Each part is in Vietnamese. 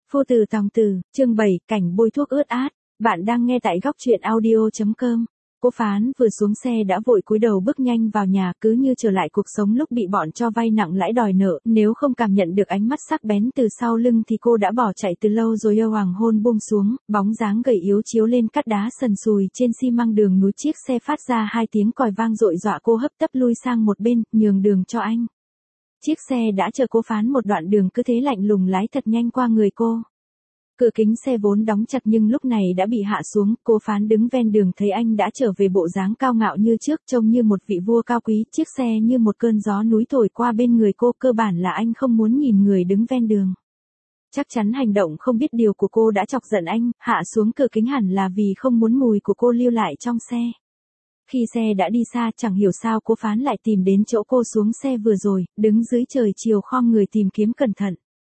Phu tử tòng tử, chương 7, cảnh bôi thuốc ướt át. Bạn đang nghe tại góc truyện audio.com. Cô Phán vừa xuống xe đã vội cúi đầu bước nhanh vào nhà, cứ như trở lại cuộc sống lúc bị bọn cho vay nặng lãi đòi nợ. Nếu không cảm nhận được ánh mắt sắc bén từ sau lưng thì cô đã bỏ chạy từ lâu rồi. Hoàng hôn buông xuống, bóng dáng gầy yếu chiếu lên cát đá sần sùi trên xi măng đường núi. Chiếc xe phát ra hai tiếng còi vang dội dọa cô hấp tấp lui sang một bên, nhường đường cho anh. Chiếc xe đã chờ cô Phán một đoạn đường, cứ thế lạnh lùng lái thật nhanh qua người cô. Cửa kính xe vốn đóng chặt nhưng lúc này đã bị hạ xuống. Cô Phán đứng ven đường thấy anh đã trở về bộ dáng cao ngạo như trước, trông như một vị vua cao quý. Chiếc xe như một cơn gió núi thổi qua bên người cô, cơ bản là anh không muốn nhìn người đứng ven đường. Chắc chắn hành động không biết điều của cô đã chọc giận anh, hạ xuống cửa kính hẳn là vì không muốn mùi của cô lưu lại trong xe. Khi xe đã đi xa, chẳng hiểu sao cô Phán lại tìm đến chỗ cô xuống xe vừa rồi, đứng dưới trời chiều khom người tìm kiếm cẩn thận.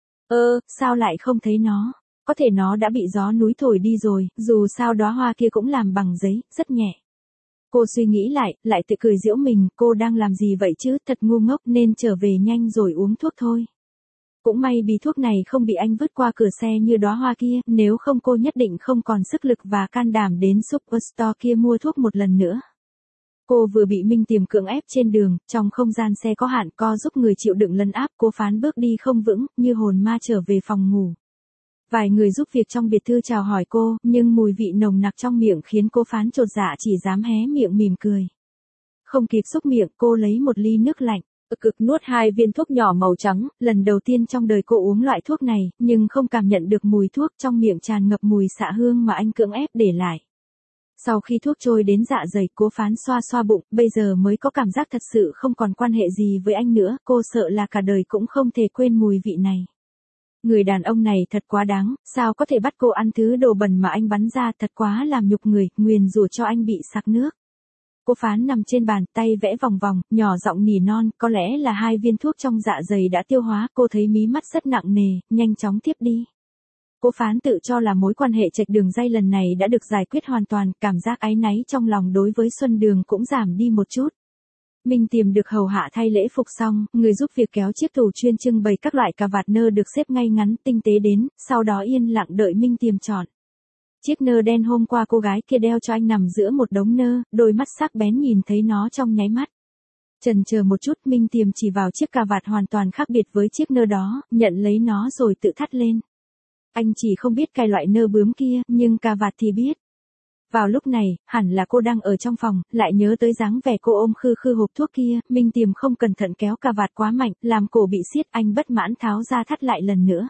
Sao lại không thấy nó? Có thể nó đã bị gió núi thổi đi rồi, dù sao đóa hoa kia cũng làm bằng giấy, rất nhẹ. Cô suy nghĩ lại tự cười giễu mình, cô đang làm gì vậy chứ, thật ngu ngốc, nên trở về nhanh rồi uống thuốc thôi. Cũng may bí thuốc này không bị anh vứt qua cửa xe như đóa hoa kia, nếu không cô nhất định không còn sức lực và can đảm đến Superstore kia mua thuốc một lần nữa. Cô vừa bị Minh Tiềm cưỡng ép trên đường, trong không gian xe có hạn, co giúp người chịu đựng lấn áp. Cô Phán bước đi không vững, như hồn ma trở về phòng ngủ. Vài người giúp việc trong biệt thự chào hỏi cô, nhưng mùi vị nồng nặc trong miệng khiến cô Phán chột dạ, chỉ dám hé miệng mỉm cười. Không kịp xúc miệng, cô lấy một ly nước lạnh, cực nuốt 2 viên thuốc nhỏ màu trắng. Lần đầu tiên trong đời cô uống loại thuốc này, nhưng không cảm nhận được mùi thuốc, trong miệng tràn ngập mùi xạ hương mà anh cưỡng ép để lại. Sau khi thuốc trôi đến dạ dày, cô Phán xoa xoa bụng, bây giờ mới có cảm giác thật sự không còn quan hệ gì với anh nữa. Cô sợ là cả đời cũng không thể quên mùi vị này. Người đàn ông này thật quá đáng, sao có thể bắt cô ăn thứ đồ bẩn mà anh bắn ra, thật quá làm nhục người, nguyền rủa cho anh bị sặc nước. Cô Phán nằm trên bàn, tay vẽ vòng vòng, nhỏ giọng nỉ non, có lẽ là 2 viên thuốc trong dạ dày đã tiêu hóa. Cô thấy mí mắt rất nặng nề, nhanh chóng tiếp đi. Cô Phán tự cho là mối quan hệ chệch đường dây lần này đã được giải quyết hoàn toàn, cảm giác áy náy trong lòng đối với Xuân Đường cũng giảm đi một chút. Minh Tiềm được hầu hạ thay lễ phục xong, người giúp việc kéo chiếc tủ chuyên trưng bày các loại cà vạt nơ được xếp ngay ngắn tinh tế đến, sau đó yên lặng đợi Minh Tiềm chọn. Chiếc nơ đen hôm qua cô gái kia đeo cho anh nằm giữa một đống nơ, đôi mắt sắc bén nhìn thấy nó trong nháy mắt. Chần chờ một chút, Minh Tiềm chỉ vào chiếc cà vạt hoàn toàn khác biệt với chiếc nơ đó, nhận lấy nó rồi tự thắt lên. Anh chỉ không biết cài loại nơ bướm kia, nhưng cà vạt thì biết. Vào lúc này, hẳn là cô đang ở trong phòng, lại nhớ tới dáng vẻ cô ôm khư khư hộp thuốc kia. Minh Tiềm không cẩn thận kéo cà vạt quá mạnh, làm cổ bị siết. Anh bất mãn tháo ra thắt lại lần nữa.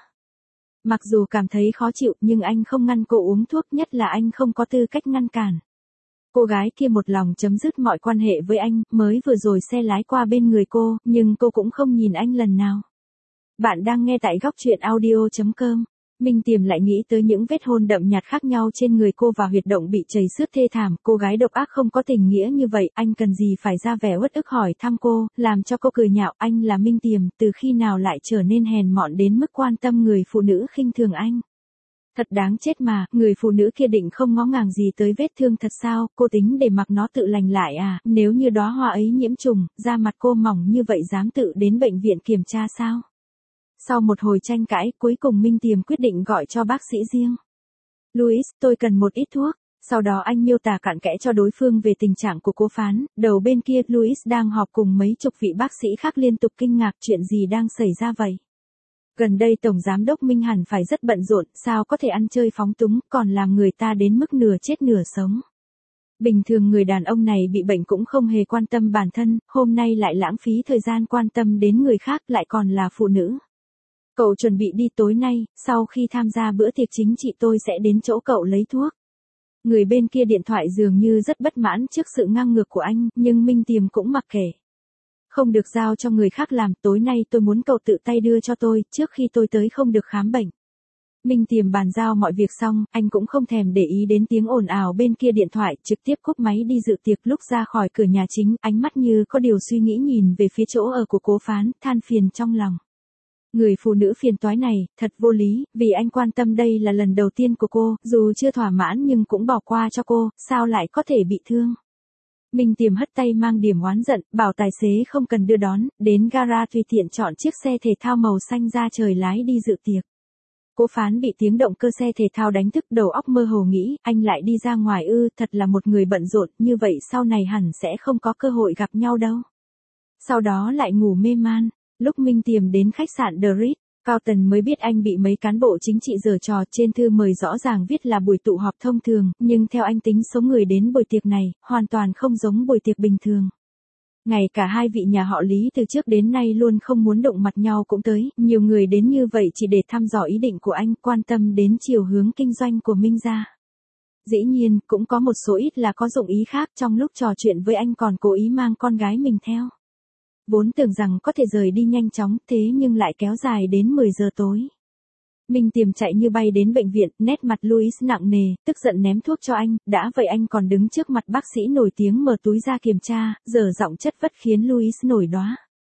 Mặc dù cảm thấy khó chịu, nhưng anh không ngăn cô uống thuốc, nhất là anh không có tư cách ngăn cản. Cô gái kia một lòng chấm dứt mọi quan hệ với anh, mới vừa rồi xe lái qua bên người cô, nhưng cô cũng không nhìn anh lần nào. Bạn đang nghe tại góc truyện audio.com. Minh Tiềm lại nghĩ tới những vết hôn đậm nhạt khác nhau trên người cô và huyệt động bị chảy xước thê thảm. Cô gái độc ác không có tình nghĩa như vậy, anh cần gì phải ra vẻ uất ức hỏi thăm cô, làm cho cô cười nhạo. Anh là Minh Tiềm, từ khi nào lại trở nên hèn mọn đến mức quan tâm người phụ nữ khinh thường anh? Thật đáng chết mà, người phụ nữ kia định không ngó ngàng gì tới vết thương thật sao? Cô tính để mặc nó tự lành lại à? Nếu như đóa hoa ấy nhiễm trùng, da mặt cô mỏng như vậy dám tự đến bệnh viện kiểm tra sao? Sau một hồi tranh cãi, cuối cùng Minh Tiềm quyết định gọi cho bác sĩ riêng. Louis, tôi cần một ít thuốc. Sau đó anh miêu tả cặn kẽ cho đối phương về tình trạng của cô Phán. Đầu bên kia, Louis đang họp cùng mấy chục vị bác sĩ khác liên tục kinh ngạc, chuyện gì đang xảy ra vậy? Gần đây Tổng Giám đốc Minh hẳn phải rất bận rộn, sao có thể ăn chơi phóng túng, còn làm người ta đến mức nửa chết nửa sống. Bình thường người đàn ông này bị bệnh cũng không hề quan tâm bản thân, hôm nay lại lãng phí thời gian quan tâm đến người khác, lại còn là phụ nữ. Cậu chuẩn bị đi tối nay, sau khi tham gia bữa tiệc chính trị tôi sẽ đến chỗ cậu lấy thuốc. Người bên kia điện thoại dường như rất bất mãn trước sự ngang ngược của anh, nhưng Minh Tiềm cũng mặc kệ. Không được giao cho người khác làm, tối nay tôi muốn cậu tự tay đưa cho tôi, trước khi tôi tới không được khám bệnh. Minh Tiềm bàn giao mọi việc xong, anh cũng không thèm để ý đến tiếng ồn ào bên kia điện thoại, trực tiếp cúp máy đi dự tiệc. Lúc ra khỏi cửa nhà chính, ánh mắt như có điều suy nghĩ nhìn về phía chỗ ở của cô Phán, than phiền trong lòng. Người phụ nữ phiền toái này, thật vô lý, vì anh quan tâm đây là lần đầu tiên của cô, dù chưa thỏa mãn nhưng cũng bỏ qua cho cô, sao lại có thể bị thương. Minh Tiềm hất tay mang điểm oán giận, bảo tài xế không cần đưa đón, đến gara tùy tiện chọn chiếc xe thể thao màu xanh da trời lái đi dự tiệc. Cố Phán bị tiếng động cơ xe thể thao đánh thức, đầu óc mơ hồ nghĩ, anh lại đi ra ngoài ư, thật là một người bận rộn, như vậy sau này hẳn sẽ không có cơ hội gặp nhau đâu. Sau đó lại ngủ mê man. Lúc Minh Tiềm đến khách sạn The Ritz-Carlton mới biết anh bị mấy cán bộ chính trị giở trò, trên thư mời rõ ràng viết là buổi tụ họp thông thường, nhưng theo anh tính số người đến buổi tiệc này, hoàn toàn không giống buổi tiệc bình thường. Ngay cả hai vị nhà họ Lý từ trước đến nay luôn không muốn đụng mặt nhau cũng tới, nhiều người đến như vậy chỉ để thăm dò ý định của anh, quan tâm đến chiều hướng kinh doanh của Minh gia. Dĩ nhiên, cũng có một số ít là có dụng ý khác, trong lúc trò chuyện với anh còn cố ý mang con gái mình theo. Vốn tưởng rằng có thể rời đi nhanh chóng, thế nhưng lại kéo dài đến 10 giờ tối. Minh Tiềm chạy như bay đến bệnh viện, nét mặt Louis nặng nề, tức giận ném thuốc cho anh, đã vậy anh còn đứng trước mặt bác sĩ nổi tiếng mở túi ra kiểm tra, dở giọng chất vấn khiến Louis nổi đoá.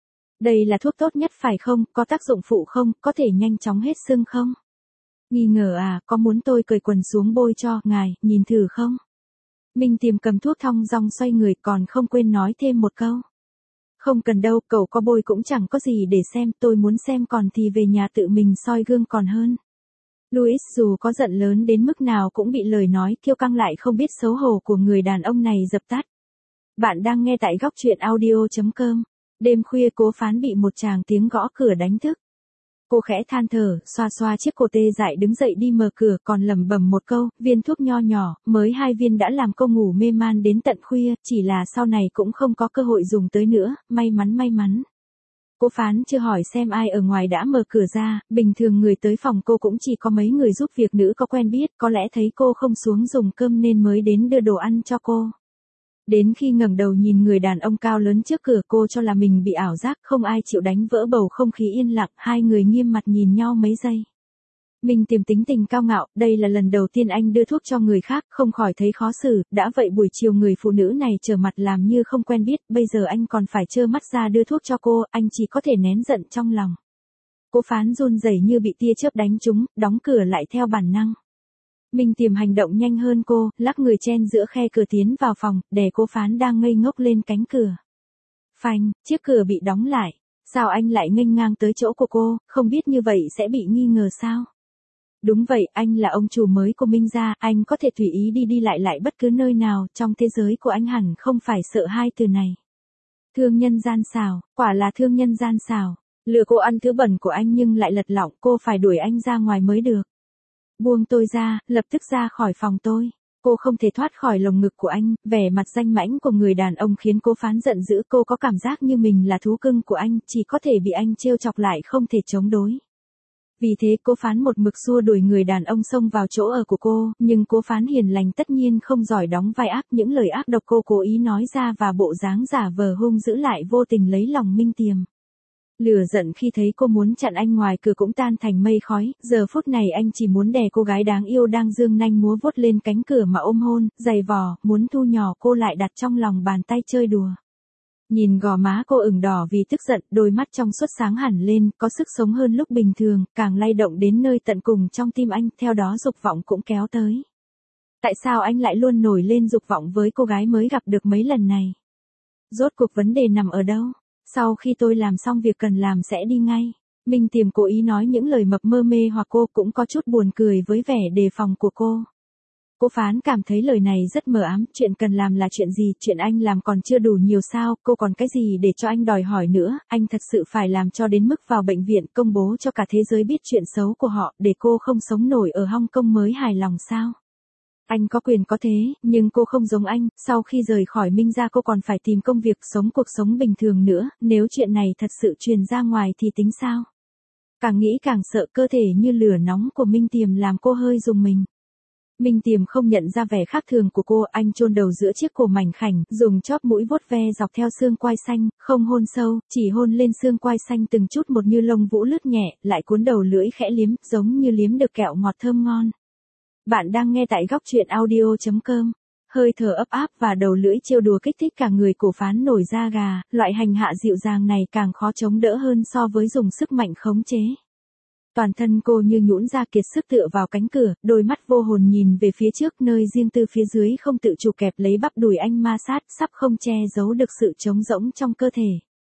Đây là thuốc tốt nhất phải không, có tác dụng phụ không, có thể nhanh chóng hết sưng không? Nghi ngờ à, có muốn tôi cởi quần xuống bôi cho, ngài, nhìn thử không? Minh Tiềm cầm thuốc thong dong xoay người còn không quên nói thêm một câu. Không cần đâu, cậu có bôi cũng chẳng có gì để xem, tôi muốn xem còn thì về nhà tự mình soi gương còn hơn. Louis dù có giận lớn đến mức nào cũng bị lời nói kiêu căng lại không biết xấu hổ của người đàn ông này dập tắt. Bạn đang nghe tại góc truyện audio.com. Đêm khuya Cố Phán bị một tràng tiếng gõ cửa đánh thức. Cô khẽ than thở, xoa xoa chiếc cổ tê dại đứng dậy đi mở cửa còn lẩm bẩm một câu, viên thuốc nho nhỏ, mới 2 viên đã làm cô ngủ mê man đến tận khuya, chỉ là sau này cũng không có cơ hội dùng tới nữa, may mắn. Cố Phán chưa hỏi xem ai ở ngoài đã mở cửa ra, bình thường người tới phòng cô cũng chỉ có mấy người giúp việc nữ có quen biết, có lẽ thấy cô không xuống dùng cơm nên mới đến đưa đồ ăn cho cô. Đến khi ngẩng đầu nhìn người đàn ông cao lớn trước cửa cô cho là mình bị ảo giác, không ai chịu đánh vỡ bầu không khí yên lặng, hai người nghiêm mặt nhìn nhau mấy giây. Minh Tiềm tính tình cao ngạo, đây là lần đầu tiên anh đưa thuốc cho người khác, không khỏi thấy khó xử, đã vậy buổi chiều người phụ nữ này trở mặt làm như không quen biết, bây giờ anh còn phải trơ mắt ra đưa thuốc cho cô, anh chỉ có thể nén giận trong lòng. Cố Phán run rẩy như bị tia chớp đánh trúng, đóng cửa lại theo bản năng. Minh Tiềm hành động nhanh hơn cô, lắc người chen giữa khe cửa tiến vào phòng, đè Cố Phán đang ngây ngốc lên cánh cửa. Phanh, chiếc cửa bị đóng lại. Sao anh lại nghênh ngang tới chỗ của cô, không biết như vậy sẽ bị nghi ngờ sao? Đúng vậy, anh là ông chủ mới của Minh gia, anh có thể tùy ý đi lại bất cứ nơi nào, trong thế giới của anh hẳn không phải sợ hai từ này. Thương nhân gian xảo, quả là thương nhân gian xảo. Lừa cô ăn thứ bẩn của anh nhưng lại lật lọng, cô phải đuổi anh ra ngoài mới được. Buông tôi ra, lập tức ra khỏi phòng tôi. Cô không thể thoát khỏi lồng ngực của anh, vẻ mặt danh mãnh của người đàn ông khiến Cố Phán giận dữ, cô có cảm giác như mình là thú cưng của anh, chỉ có thể bị anh trêu chọc lại không thể chống đối. Vì thế Cố Phán một mực xua đuổi người đàn ông xông vào chỗ ở của cô, nhưng Cố Phán hiền lành tất nhiên không giỏi đóng vai ác, những lời ác độc cô cố ý nói ra và bộ dáng giả vờ hung dữ lại vô tình lấy lòng Minh Tiềm. Lửa giận khi thấy cô muốn chặn anh ngoài cửa cũng tan thành mây khói, giờ phút này anh chỉ muốn đè cô gái đáng yêu đang dương nanh múa vuốt lên cánh cửa mà ôm hôn, giày vò, muốn thu nhỏ cô lại đặt trong lòng bàn tay chơi đùa. Nhìn gò má cô ửng đỏ vì tức giận, đôi mắt trong suốt sáng hẳn lên, có sức sống hơn lúc bình thường, càng lay động đến nơi tận cùng trong tim anh, theo đó dục vọng cũng kéo tới. Tại sao anh lại luôn nổi lên dục vọng với cô gái mới gặp được mấy lần này? Rốt cuộc vấn đề nằm ở đâu? Sau khi tôi làm xong việc cần làm sẽ đi ngay. Minh Tiềm cố ý nói những lời mập mơ mê hoặc cô cũng có chút buồn cười với vẻ đề phòng của cô. Cố Phán cảm thấy lời này rất mờ ám, chuyện cần làm là chuyện gì, chuyện anh làm còn chưa đủ nhiều sao, cô còn cái gì để cho anh đòi hỏi nữa, anh thật sự phải làm cho đến mức vào bệnh viện công bố cho cả thế giới biết chuyện xấu của họ, để cô không sống nổi ở Hong Kong mới hài lòng sao? Anh có quyền có thế, nhưng cô không giống anh, sau khi rời khỏi Minh gia cô còn phải tìm công việc sống cuộc sống bình thường nữa, nếu chuyện này thật sự truyền ra ngoài thì tính sao? Càng nghĩ càng sợ, cơ thể như lửa nóng của Minh Tiềm làm cô hơi rùng mình. Minh Tiềm không nhận ra vẻ khác thường của cô, anh chôn đầu giữa chiếc cổ mảnh khảnh, dùng chóp mũi vuốt ve dọc theo xương quai xanh, không hôn sâu, chỉ hôn lên xương quai xanh từng chút một như lông vũ lướt nhẹ, lại cuốn đầu lưỡi khẽ liếm, giống như liếm được kẹo ngọt thơm ngon. Bạn đang nghe tại góc truyện audio.com. Hơi thở ấp áp và đầu lưỡi trêu đùa kích thích cả người Cố Phán nổi da gà, loại hành hạ dịu dàng này càng khó chống đỡ hơn so với dùng sức mạnh khống chế. Toàn thân cô như nhũn ra kiệt sức tựa vào cánh cửa, đôi mắt vô hồn nhìn về phía trước nơi riêng tư phía dưới không tự chủ kẹp lấy bắp đùi anh ma sát, sắp không che giấu được sự trống rỗng trong cơ thể.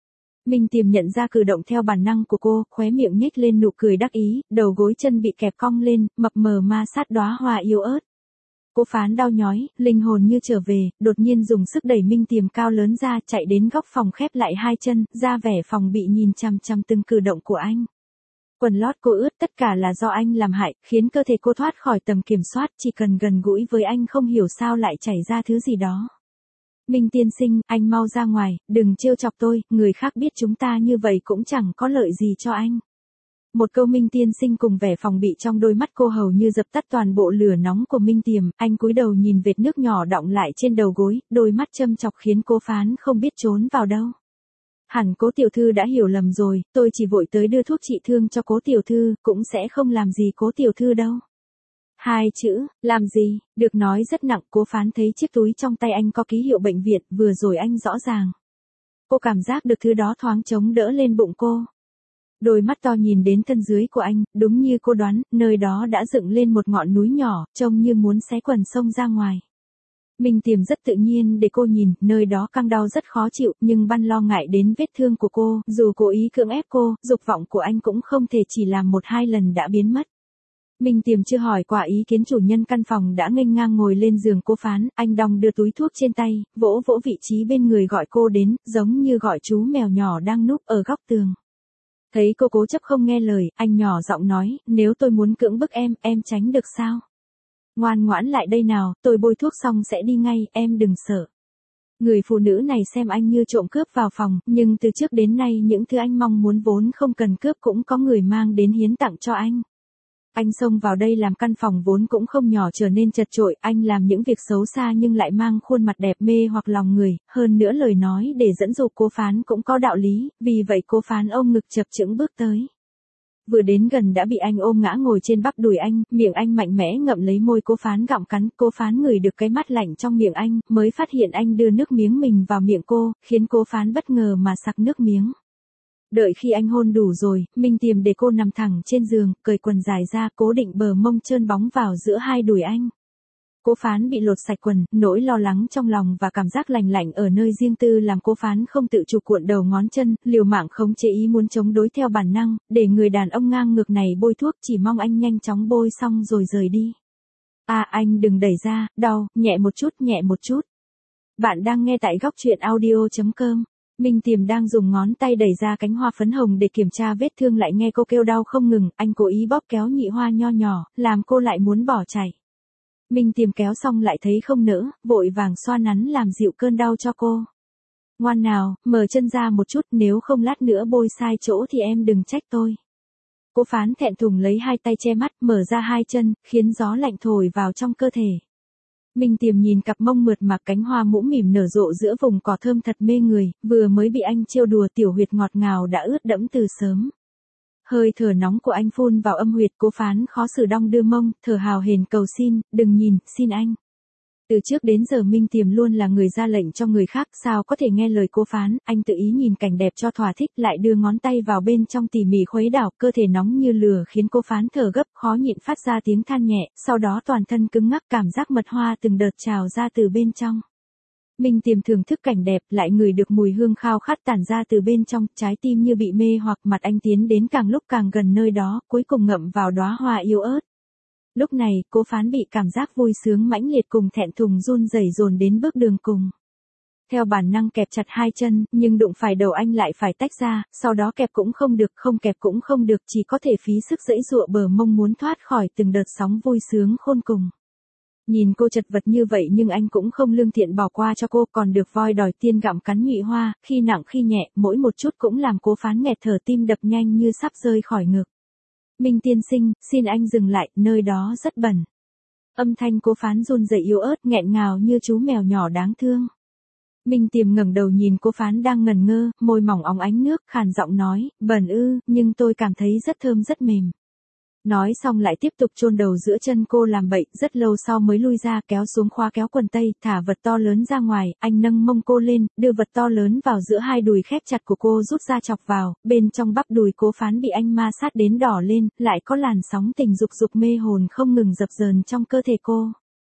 Minh Tiềm nhận ra cử động theo bản năng của cô, khóe miệng nhếch lên nụ cười đắc ý, đầu gối chân bị kẹp cong lên, mập mờ ma sát đóa hoa yếu ớt. Cố Phán đau nhói, linh hồn như trở về, đột nhiên dùng sức đẩy Minh Tiềm cao lớn ra, chạy đến góc phòng khép lại hai chân, ra vẻ phòng bị nhìn chằm chằm từng cử động của anh. Quần lót cô ướt, tất cả là do anh làm hại, khiến cơ thể cô thoát khỏi tầm kiểm soát, chỉ cần gần gũi với anh không hiểu sao lại chảy ra thứ gì đó. Minh tiên sinh, anh mau ra ngoài, đừng trêu chọc tôi, người khác biết chúng ta như vậy cũng chẳng có lợi gì cho anh. Một câu Minh tiên sinh cùng vẻ phòng bị trong đôi mắt cô hầu như dập tắt toàn bộ lửa nóng của Minh Tiềm, anh cúi đầu nhìn vệt nước nhỏ đọng lại trên đầu gối, đôi mắt châm chọc khiến Cố Phán không biết trốn vào đâu. Hẳn Cố tiểu thư đã hiểu lầm rồi, tôi chỉ vội tới đưa thuốc trị thương cho Cố tiểu thư, cũng sẽ không làm gì Cố tiểu thư đâu. Hai chữ, làm gì, được nói rất nặng. Cố Phán thấy chiếc túi trong tay anh có ký hiệu bệnh viện, vừa rồi anh rõ ràng. Cô cảm giác được thứ đó thoáng chống đỡ lên bụng cô. Đôi mắt to nhìn đến thân dưới của anh, đúng như cô đoán, nơi đó đã dựng lên một ngọn núi nhỏ, trông như muốn xé quần sông ra ngoài. Minh Tiềm rất tự nhiên để cô nhìn, nơi đó căng đau rất khó chịu, nhưng Băn lo ngại đến vết thương của cô, dù cố ý cưỡng ép cô, dục vọng của anh cũng không thể chỉ làm một hai lần đã biến mất. Minh Tiềm chưa hỏi qua ý kiến chủ nhân căn phòng đã nghênh ngang ngồi lên giường Cố Phán, anh đong đưa túi thuốc trên tay, vỗ vỗ vị trí bên người gọi cô đến, giống như gọi chú mèo nhỏ đang núp ở góc tường. Thấy cô cố chấp không nghe lời, anh nhỏ giọng nói, nếu tôi muốn cưỡng bức em tránh được sao? Ngoan ngoãn lại đây nào, tôi bôi thuốc xong sẽ đi ngay, em đừng sợ. Người phụ nữ này xem anh như trộm cướp vào phòng, nhưng từ trước đến nay những thứ anh mong muốn vốn không cần cướp cũng có người mang đến hiến tặng cho anh. Anh xông vào đây làm căn phòng vốn cũng không nhỏ trở nên chật chội, anh làm những việc xấu xa nhưng lại mang khuôn mặt đẹp mê hoặc lòng người, hơn nữa lời nói để dẫn dụ Cố Phán cũng có đạo lý, vì vậy Cố Phán ôm ngực chập chững bước tới. Vừa đến gần đã bị anh ôm ngã ngồi trên bắp đùi anh, miệng anh mạnh mẽ ngậm lấy môi Cố Phán gặm cắn, Cố Phán ngửi được cái mát lạnh trong miệng anh, mới phát hiện anh đưa nước miếng mình vào miệng cô, khiến Cố Phán bất ngờ mà sặc nước miếng. Đợi khi anh hôn đủ rồi, Minh Tiềm để cô nằm thẳng trên giường, cởi quần dài ra, cố định bờ mông trơn bóng vào giữa hai đùi anh. Cố Phán bị lột sạch quần, nỗi lo lắng trong lòng và cảm giác lành lạnh ở nơi riêng tư làm Cố Phán không tự chủ cuộn đầu ngón chân, liều mạng khống chế ý muốn chống đối theo bản năng, để người đàn ông ngang ngược này bôi thuốc, chỉ mong anh nhanh chóng bôi xong rồi rời đi. Anh đừng đẩy ra, đau, nhẹ một chút, nhẹ một chút. Bạn đang nghe tại góc truyện audio.com. Minh Tiềm đang dùng ngón tay đẩy ra cánh hoa phấn hồng để kiểm tra vết thương lại nghe cô kêu đau không ngừng, anh cố ý bóp kéo nhị hoa nho nhỏ, làm cô lại muốn bỏ chạy. Minh Tiềm kéo xong lại thấy không nỡ, vội vàng xoa nắn làm dịu cơn đau cho cô. Ngoan nào, mở chân ra một chút, nếu không lát nữa bôi sai chỗ thì em đừng trách tôi. Cố Phán thẹn thùng lấy hai tay che mắt, mở ra hai chân, khiến gió lạnh thổi vào trong cơ thể. Minh Tiềm nhìn cặp mông mượt mà cánh hoa mũm mỉm nở rộ giữa vùng cỏ thơm thật mê người, vừa mới bị anh trêu đùa tiểu huyệt ngọt ngào đã ướt đẫm từ sớm. Hơi thở nóng của anh phun vào âm huyệt, Cố Phán khó xử đong đưa mông, thở hào hển cầu xin, đừng nhìn, xin anh. Từ trước đến giờ Minh Tiềm luôn là người ra lệnh cho người khác, sao có thể nghe lời Cố Phán, anh tự ý nhìn cảnh đẹp cho thỏa thích, lại đưa ngón tay vào bên trong tỉ mỉ khuấy đảo, cơ thể nóng như lửa khiến Cố Phán thở gấp, khó nhịn phát ra tiếng than nhẹ, sau đó toàn thân cứng ngắc, cảm giác mật hoa từng đợt trào ra từ bên trong. Minh Tiềm thưởng thức cảnh đẹp, lại ngửi được mùi hương khao khát tản ra từ bên trong, trái tim như bị mê hoặc, mặt anh tiến đến càng lúc càng gần nơi đó, cuối cùng ngậm vào đóa hoa yếu ớt. Lúc này, Cố Phán bị cảm giác vui sướng mãnh liệt cùng thẹn thùng run rẩy dồn đến bước đường cùng. Theo bản năng kẹp chặt hai chân, nhưng đụng phải đầu anh lại phải tách ra, sau đó kẹp cũng không được, không kẹp cũng không được, chỉ có thể phí sức giãy giụa bờ mông muốn thoát khỏi từng đợt sóng vui sướng khôn cùng. Nhìn cô chật vật như vậy nhưng anh cũng không lương thiện bỏ qua cho cô, còn được voi đòi tiên gặm cắn nhụy hoa, khi nặng khi nhẹ, mỗi một chút cũng làm Cố Phán nghẹt thở, tim đập nhanh như sắp rơi khỏi ngực. Minh tiên sinh, xin anh dừng lại, nơi đó rất bẩn. Âm thanh Cố Phán run rẩy yếu ớt, nghẹn ngào như chú mèo nhỏ đáng thương. Minh Tiềm ngẩng đầu nhìn Cố Phán đang ngẩn ngơ, môi mỏng óng ánh nước, khàn giọng nói, bẩn ư, nhưng tôi cảm thấy rất thơm rất mềm. Nói xong lại tiếp tục chôn đầu giữa chân cô làm bậy, rất lâu sau mới lui ra, kéo xuống khóa kéo quần tây, thả vật to lớn ra ngoài, anh nâng mông cô lên, đưa vật to lớn vào giữa hai đùi khép chặt của cô, rút ra chọc vào, bên trong bắp đùi Cố Phán bị anh ma sát đến đỏ lên, lại có làn sóng tình dục dục mê hồn không ngừng dập dờn trong cơ thể cô.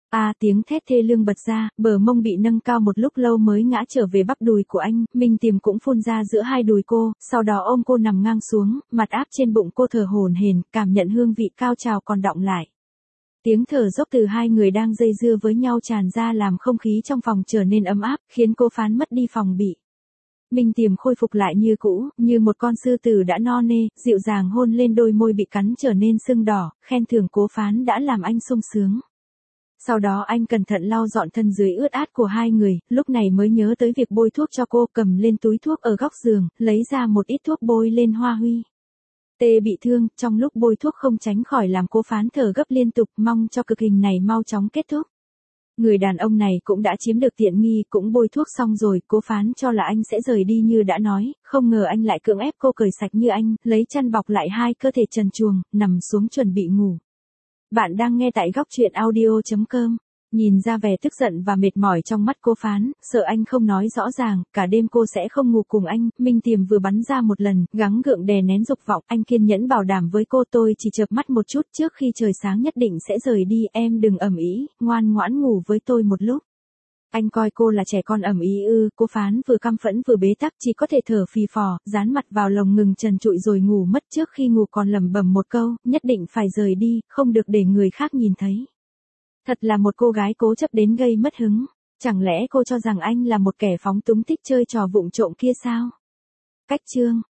Tiếng thét thê lương bật ra, bờ mông bị nâng cao một lúc lâu mới ngã trở về bắp đùi của anh, Minh Tiềm cũng phun ra giữa hai đùi cô, sau đó ôm cô nằm ngang xuống, mặt áp trên bụng cô thở hổn hển, cảm nhận hương vị cao trào còn đọng lại. Tiếng thở dốc từ hai người đang dây dưa với nhau tràn ra làm không khí trong phòng trở nên ấm áp, khiến cô Phán mất đi phòng bị. Minh Tiềm khôi phục lại như cũ, như một con sư tử đã no nê, dịu dàng hôn lên đôi môi bị cắn trở nên sưng đỏ, khen thưởng Cố Phán đã làm anh sung sướng. Sau đó anh cẩn thận lau dọn thân dưới ướt át của hai người, lúc này mới nhớ tới việc bôi thuốc cho cô, cầm lên túi thuốc ở góc giường, lấy ra một ít thuốc bôi lên Hoa Huy. Tê bị thương, trong lúc bôi thuốc không tránh khỏi làm Cố Phán thở gấp liên tục, mong cho cực hình này mau chóng kết thúc. Người đàn ông này cũng đã chiếm được tiện nghi, cũng bôi thuốc xong rồi, Cố Phán cho là anh sẽ rời đi như đã nói, không ngờ anh lại cưỡng ép cô cởi sạch như anh, lấy chăn bọc lại hai cơ thể trần truồng, nằm xuống chuẩn bị ngủ. Bạn đang nghe tại góc truyện audio.com. Nhìn ra vẻ tức giận và mệt mỏi trong mắt Cố Phán, sợ anh không nói rõ ràng, cả đêm cô sẽ không ngủ cùng anh, Minh Tiềm vừa bắn ra một lần, gắng gượng đè nén dục vọng, anh kiên nhẫn bảo đảm với cô tôi chỉ chợp mắt một chút trước khi trời sáng nhất định sẽ rời đi, em đừng ầm ĩ, ngoan ngoãn ngủ với tôi một lúc. Anh coi cô là trẻ con ầm ĩ ư? Cố Phán vừa căm phẫn vừa bế tắc, chỉ có thể thở phì phò, dán mặt vào lồng ngừng trần trụi rồi ngủ mất, trước khi ngủ còn lẩm bẩm một câu, nhất định phải rời đi, không được để người khác nhìn thấy. Thật là một cô gái cố chấp đến gây mất hứng. Chẳng lẽ cô cho rằng anh là một kẻ phóng túng thích chơi trò vụng trộm kia sao? Cách chương